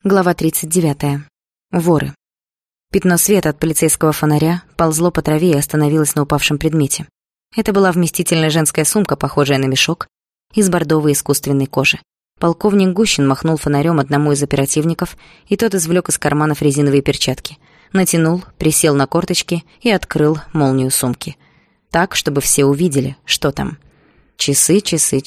Глава 39. Воры. Пятно света от полицейского фонаря ползло по траве и остановилось на упавшем предмете. Это была вместительная женская сумка, похожая на мешок, из бордовой искусственной кожи. Полковник Гущин махнул фонарем одному из оперативников, и тот извлек из карманов резиновые перчатки. Натянул, присел на корточки и открыл молнию сумки. Так, чтобы все увидели, что там. Часы.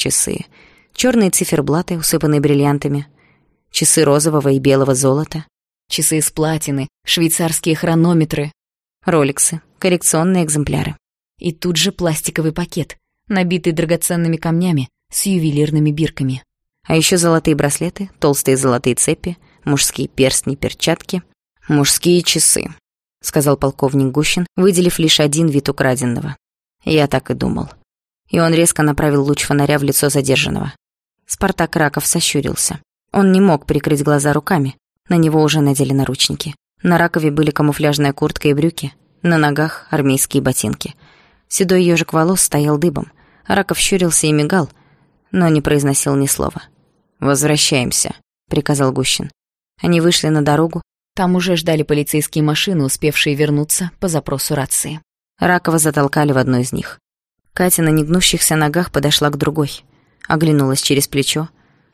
Черные циферблаты, усыпанные бриллиантами. Часы розового и белого золота. Часы из платины, швейцарские хронометры. Роликсы, коллекционные экземпляры. И тут же пластиковый пакет, набитый драгоценными камнями с ювелирными бирками. А еще золотые браслеты, толстые золотые цепи, мужские перстни, перчатки. «Мужские часы», — сказал полковник Гущин, выделив лишь один вид украденного. «Я так и думал». И он резко направил луч фонаря в лицо задержанного. Спартак Раков сощурился. Он не мог прикрыть глаза руками. На него уже надели наручники. На Ракове были камуфляжная куртка и брюки, на ногах армейские ботинки. Седой ежик волос стоял дыбом. Раков щурился и мигал, но не произносил ни слова. «Возвращаемся», — приказал Гущин. Они вышли на дорогу. Там уже ждали полицейские машины, успевшие вернуться по запросу рации. Ракова затолкали в одну из них. Катя на негнущихся ногах подошла к другой. Оглянулась через плечо.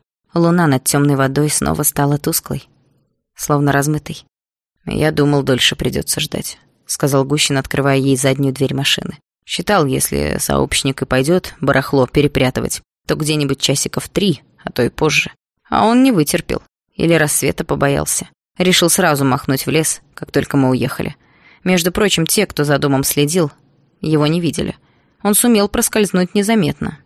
Луна над темной водой снова стала тусклой, словно размытой. «Я думал, дольше придется ждать», — сказал Гущин, открывая ей заднюю дверь машины. «Считал, если сообщник и пойдет барахло перепрятывать, то где-нибудь часиков 3, а то и позже. А он не вытерпел. Или рассвета побоялся. Решил сразу махнуть в лес, как только мы уехали. Между прочим, те, кто за домом следил, его не видели. Он сумел проскользнуть незаметно.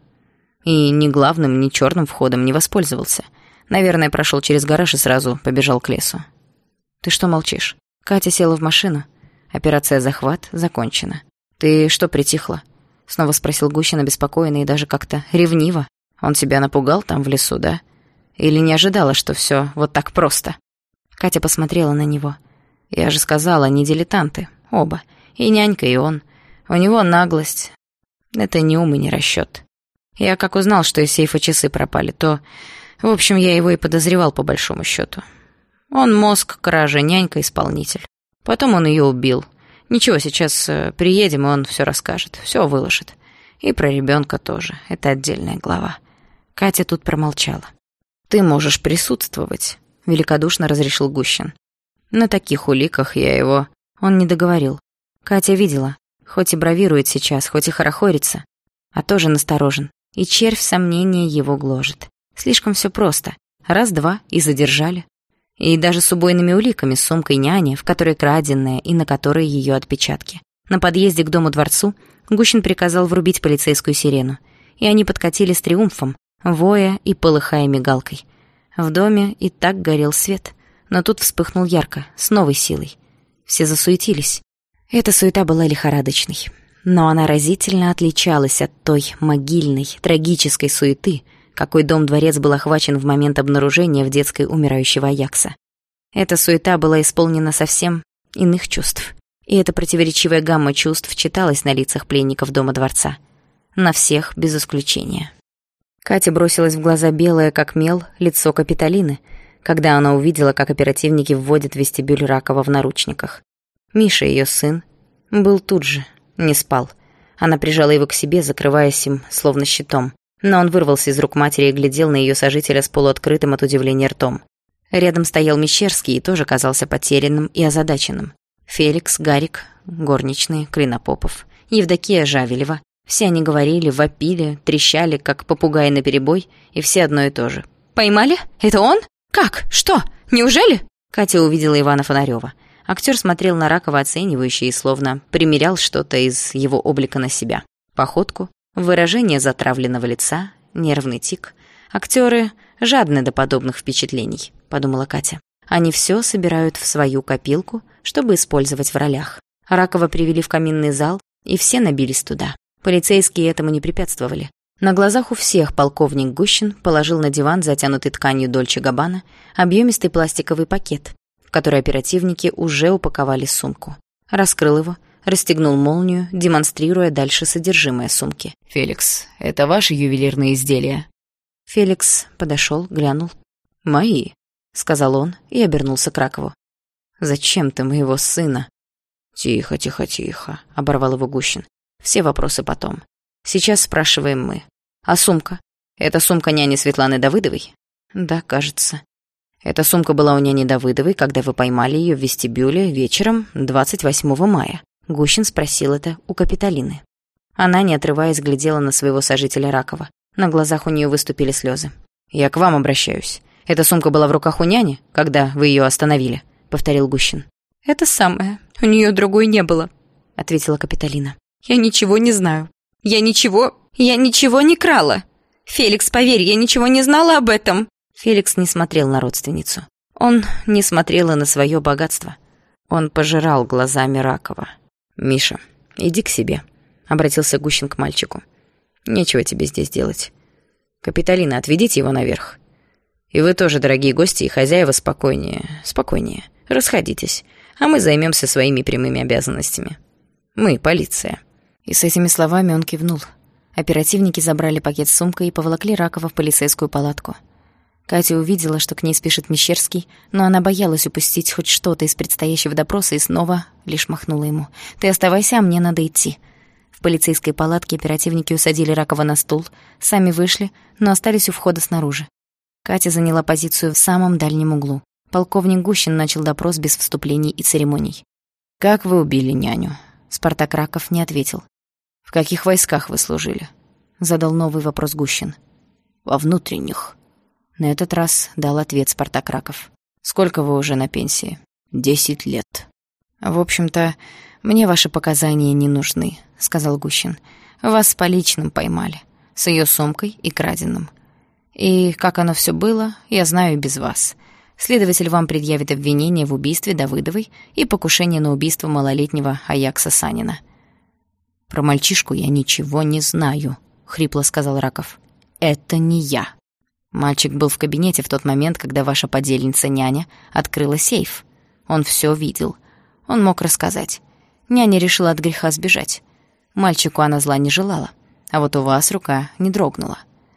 И ни главным, ни черным входом не воспользовался. Наверное, прошел через гараж и сразу побежал к лесу». «Ты что молчишь?» Катя села в машину. Операция «Захват» закончена. «Ты что притихла?» Снова спросил Гущин обеспокоенно и даже как-то ревниво. «Он тебя напугал там в лесу, да? Или не ожидала, что все вот так просто?» Катя посмотрела на него. «Я же сказала, они дилетанты. Оба. И нянька, и он. У него наглость. Это не ум и не расчет. Я как узнал, что из сейфа часы пропали, то... В общем, я его и подозревал по большому счету. Он мозг кражи, нянька, исполнитель. Потом он ее убил. Ничего, сейчас приедем, и он все расскажет, все выложит. И про ребенка тоже. Это отдельная глава». Катя тут промолчала. «Ты можешь присутствовать», — великодушно разрешил Гущин. «На таких уликах я его...» Он не договорил. Катя видела, хоть и бравирует сейчас, хоть и хорохорится, а тоже насторожен. И червь сомнения его гложет. Слишком все просто. Раз-два и задержали. И даже с убойными уликами, с сумкой няни, в которой краденая и на которой ее отпечатки. На подъезде к дому-дворцу Гущин приказал врубить полицейскую сирену. И они подкатили с триумфом, воя и полыхая мигалкой. В доме и так горел свет, но тут вспыхнул ярко, с новой силой. Все засуетились. Эта суета была лихорадочной. Но она разительно отличалась от той могильной, трагической суеты, какой дом-дворец был охвачен в момент обнаружения в детской умирающего Аякса. Эта суета была исполнена совсем иных чувств. И эта противоречивая гамма чувств читалась на лицах пленников дома-дворца. На всех, без исключения. Кате бросилось в глаза белое, как мел, лицо Капитолины, когда она увидела, как оперативники вводят в вестибюль Ракова в наручниках. Миша, ее сын, был тут же. Не спал. Она прижала его к себе, закрываясь им, словно щитом. Но он вырвался из рук матери и глядел на ее сожителя с полуоткрытым от удивления ртом. Рядом стоял Мещерский и тоже казался потерянным и озадаченным. Феликс, Гарик, горничные, Клинопопов, Евдокия Жавелева. Все они говорили, вопили, трещали, как попугаи наперебой, и все одно и то же. «Поймали? Это он? Как? Что? Неужели?» Катя увидела Ивана Фонарёва. Актер смотрел на Ракова оценивающе и словно примерял что-то из его облика на себя. Походку, выражение затравленного лица, нервный тик. Актеры жадны до подобных впечатлений, подумала Катя. Они все собирают в свою копилку, чтобы использовать в ролях. Ракова привели в каминный зал, и все набились туда. Полицейские этому не препятствовали. На глазах у всех полковник Гущин положил на диван, затянутый тканью Дольче Габбана, объемистый пластиковый пакет, в который оперативники уже упаковали сумку. Раскрыл его, расстегнул молнию, демонстрируя дальше содержимое сумки. «Феликс, это ваши ювелирные изделия?» Феликс подошел, глянул. «Мои». — сказал он и обернулся к Ракову. «Зачем ты моего сына?» «Тихо, тихо, тихо», — оборвал его Гущин. «Все вопросы потом. Сейчас спрашиваем мы. А сумка? Это сумка няни Светланы Давыдовой?» «Да, кажется». «Эта сумка была у няни Давыдовой, когда вы поймали ее в вестибюле вечером 28 мая». Гущин спросил это у Капитолины. Она, не отрываясь, глядела на своего сожителя Ракова. На глазах у нее выступили слезы. «Я к вам обращаюсь. Эта сумка была в руках у няни, когда вы ее остановили?» — повторил Гущин. «Это самое. У нее другой не было», — ответила Капитолина. «Я ничего не знаю. Я ничего не крала. Феликс, поверь, я ничего не знала об этом». Феликс не смотрел на родственницу. Он не смотрел и на свое богатство. Он пожирал глазами Ракова. «Миша, иди к себе», — обратился Гущин к мальчику. «Нечего тебе здесь делать. Капитолина, отведите его наверх. И вы тоже, дорогие гости и хозяева, спокойнее. Расходитесь, а мы займемся своими прямыми обязанностями. Мы, полиция». И с этими словами он кивнул. Оперативники забрали пакет с сумкой и поволокли Ракова в полицейскую палатку. Катя увидела, что к ней спешит Мещерский, но она боялась упустить хоть что-то из предстоящего допроса и снова лишь махнула ему. «Ты оставайся, а мне надо идти». В полицейской палатке оперативники усадили Ракова на стул, сами вышли, но остались у входа снаружи. Катя заняла позицию в самом дальнем углу. Полковник Гущин начал допрос без вступлений и церемоний. «Как вы убили няню?» Спартак Раков не ответил. «В каких войсках вы служили?» Задал новый вопрос Гущин. «Во внутренних». На этот раз дал ответ Спартак Раков. «Сколько вы уже на пенсии?» 10 лет. «В общем-то, мне ваши показания не нужны», — сказал Гущин. «Вас с поличным поймали, с ее сумкой и краденым. И как оно все было, я знаю и без вас. Следователь вам предъявит обвинение в убийстве Давыдовой и покушении на убийство малолетнего Аякса Санина». «Про мальчишку я ничего не знаю», — хрипло сказал Раков. «Это не я». «Мальчик был в кабинете в тот момент, когда ваша подельница-няня открыла сейф. Он все видел. Он мог рассказать. Няня решила от греха сбежать. Мальчику она зла не желала, а вот у вас рука не дрогнула».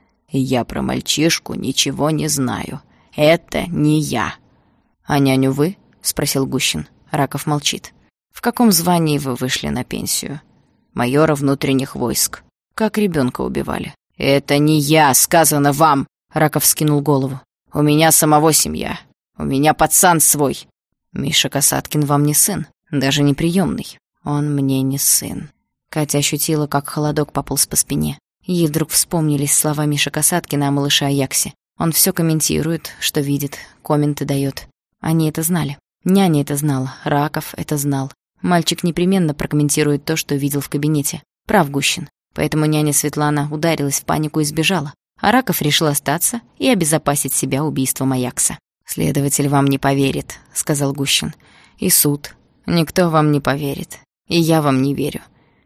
«Я про мальчишку ничего не знаю. Это не я». «А няню вы?» — спросил Гущин. Раков молчит. «В каком звании вы вышли на пенсию?» «Майора внутренних войск». «Как ребенка убивали?» «Это не я, сказано вам!» Раков скинул голову. «У меня самого семья. У меня пацан свой». «Миша Касаткин вам не сын, даже не приемный. Он мне не сын». Катя ощутила, как холодок пополз по спине. Ей вдруг вспомнились слова Миши Касаткина о малыше Аяксе. Он все комментирует, что видит, комменты дает. Они это знали. Няня это знала, Раков это знал. Мальчик непременно прокомментирует то, что видел в кабинете. Прав Гущин. Поэтому няня Светлана ударилась в панику и сбежала. А Раков решил остаться и обезопасить себя убийством Аякса. «Следователь вам не поверит», — сказал Гущин. «И суд. Никто вам не поверит. И я вам не верю.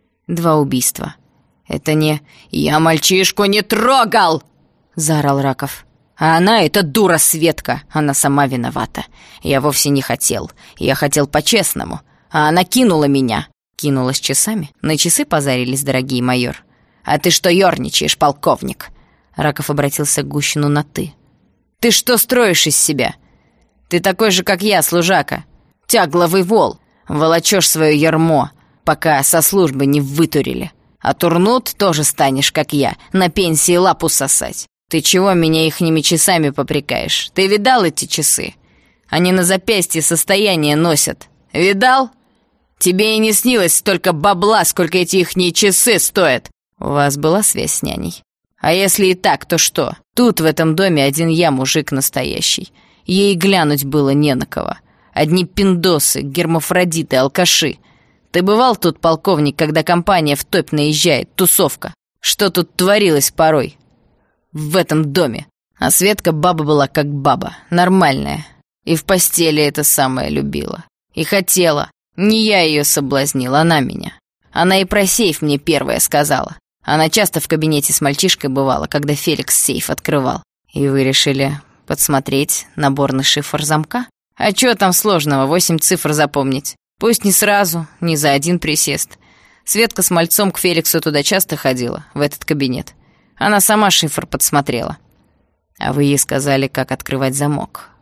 2 убийства. Это не...» «Я мальчишку не трогал!» — заорал Раков. «А она, эта дура Светка, она сама виновата. Я вовсе не хотел. Я хотел по-честному. А она кинула меня». «Кинулась часами? На часы позарились, дорогий майор». «А ты что ёрничаешь, полковник?» Раков обратился к Гущину на «ты». «Ты что строишь из себя? Ты такой же, как я, служака. Тягловый вол. Волочёшь своё ярмо, пока со службы не вытурили. А турнут тоже станешь, как я, на пенсии лапу сосать. Ты чего меня ихними часами попрекаешь? Ты видал эти часы? Они на запястье состояние носят. Видал? Тебе и не снилось столько бабла, сколько эти ихние часы стоят. У вас была связь с няней? А если и так, то что? Тут в этом доме один я мужик настоящий. Ей глянуть было не на кого. Одни пиндосы, гермафродиты, алкаши. Ты бывал тут, полковник, когда компания в топь наезжает, тусовка? Что тут творилось порой? В этом доме. А Светка баба была как баба, нормальная. И в постели это самое любила. И хотела. Не я ее соблазнил, она меня. Она и про сейф мне первая сказала. Она часто в кабинете с мальчишкой бывала, когда Феликс сейф открывал. И вы решили подсмотреть наборный шифр замка? А чё там сложного, 8 цифр запомнить? Пусть не сразу, не за один присест. Светка с мальцом к Феликсу туда часто ходила, в этот кабинет. Она сама шифр подсмотрела. А вы ей сказали, как открывать замок.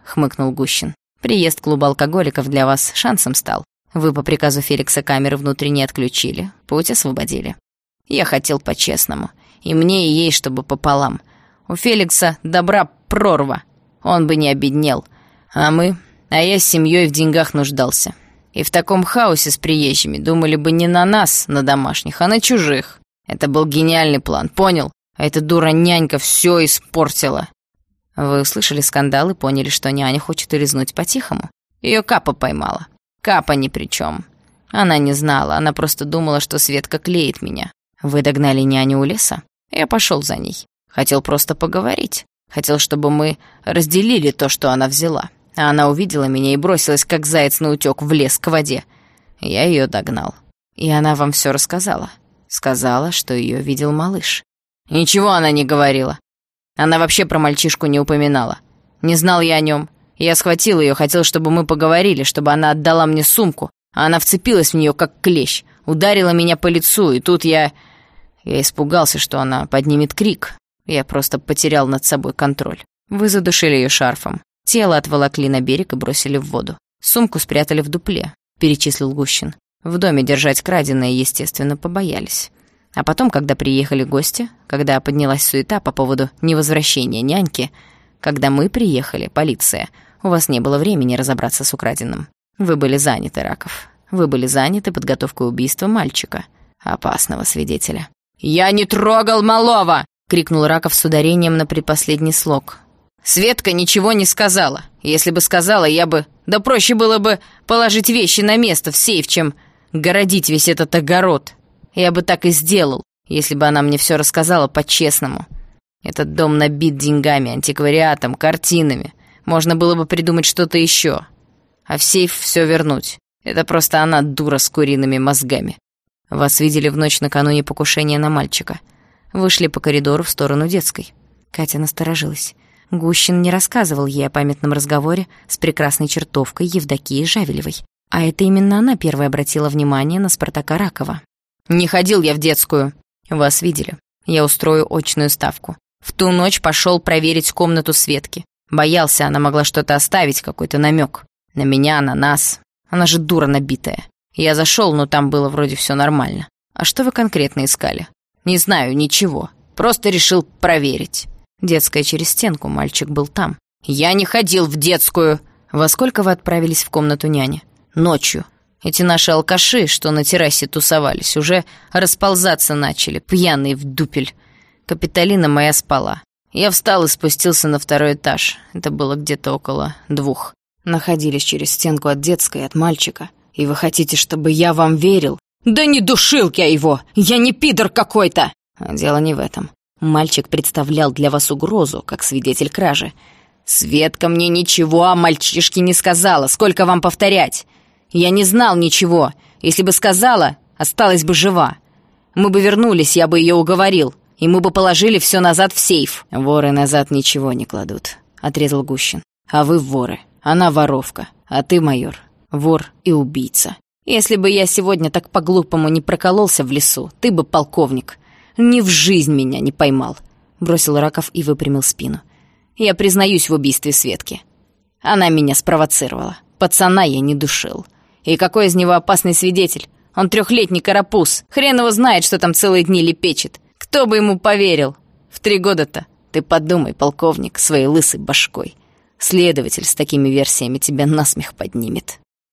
хмыкнул Гущин. «Приезд клуба алкоголиков для вас шансом стал. Вы по приказу Феликса камеры внутренне отключили, путь освободили. Я хотел по-честному. И мне, и ей, чтобы пополам. У Феликса добра прорва. Он бы не обеднел. А я с семьей в деньгах нуждался. И в таком хаосе с приезжими думали бы не на нас, на домашних, а на чужих. Это был гениальный план, понял? А эта дура-нянька все испортила». «Вы услышали скандал и поняли, что няня хочет улизнуть по-тихому? Ее Капа поймала. Капа ни при чем. Она не знала, она просто думала, что Светка клеит меня. Вы догнали няню у леса? Я пошел за ней. Хотел просто поговорить. Хотел, чтобы мы разделили то, что она взяла. А она увидела меня и бросилась, как заяц на утёк, в лес к воде. Я ее догнал. И она вам все рассказала. Сказала, что ее видел малыш. Ничего она не говорила. Она вообще про мальчишку не упоминала. Не знал я о нем. Я схватил ее, хотел, чтобы мы поговорили, чтобы она отдала мне сумку. А она вцепилась в нее, как клещ. Ударила меня по лицу, и тут я испугался, что она поднимет крик. Я просто потерял над собой контроль. Вы задушили ее шарфом. Тело отволокли на берег и бросили в воду. Сумку спрятали в дупле, перечислил Гущин. В доме держать краденое, естественно, побоялись. А потом, когда приехали гости, когда поднялась суета по поводу невозвращения няньки, когда мы приехали, полиция, у вас не было времени разобраться с украденным. Вы были заняты, Раков. Вы были заняты подготовкой убийства мальчика, опасного свидетеля. «Я не трогал малого!» — крикнул Раков с ударением на предпоследний слог. «Светка ничего не сказала. Если бы сказала, я бы... Да проще было бы положить вещи на место в сейф, чем городить весь этот огород. Я бы так и сделал, если бы она мне все рассказала по-честному. Этот дом набит деньгами, антиквариатом, картинами. Можно было бы придумать что-то еще. А в сейф все вернуть. Это просто она, дура с куриными мозгами. Вас видели в ночь накануне покушения на мальчика. Вышли по коридору в сторону детской». Катя насторожилась. Гущин не рассказывал ей о памятном разговоре с прекрасной чертовкой Евдокией Жавелевой. А это именно она первой обратила внимание на Спартака Ракова. «Не ходил я в детскую. Вас видели. Я устрою очную ставку. В ту ночь пошел проверить комнату Светки. Боялся, она могла что-то оставить, какой-то намек. На меня, на нас. Она же дура набитая. Я зашел, но там было вроде все нормально. А что вы конкретно искали? Не знаю, ничего. Просто решил проверить. Детская через стенку, мальчик был там. Я не ходил в детскую. Во сколько вы отправились в комнату няни? Ночью. Эти наши алкаши, что на террасе тусовались, уже расползаться начали, пьяные в дупель. Капитолина моя спала. Я встал и спустился на второй этаж. Это было где-то около 2. Находились через стенку от детской, от мальчика. И вы хотите, чтобы я вам верил? Да не душил я его! Я не пидор какой-то! Дело не в этом. Мальчик представлял для вас угрозу, как свидетель кражи. Светка мне ничего о мальчишке не сказала. Сколько вам повторять? Я не знал ничего. Если бы сказала, осталась бы жива. Мы бы вернулись, я бы ее уговорил. И мы бы положили все назад в сейф. Воры назад ничего не кладут, отрезал Гущин. А вы воры. Она воровка. А ты, майор, вор и убийца. Если бы я сегодня так по-глупому не прокололся в лесу, ты бы, полковник, ни в жизнь меня не поймал. Бросил Раков и выпрямил спину. Я признаюсь в убийстве Светки. Она меня спровоцировала. Пацана я не душил. И какой из него опасный свидетель? Он 3-летний карапуз. Хрен его знает, что там целые дни лепечет. Кто бы ему поверил? В 3 года-то. Ты подумай, полковник, своей лысой башкой. Следователь с такими версиями тебя насмех поднимет.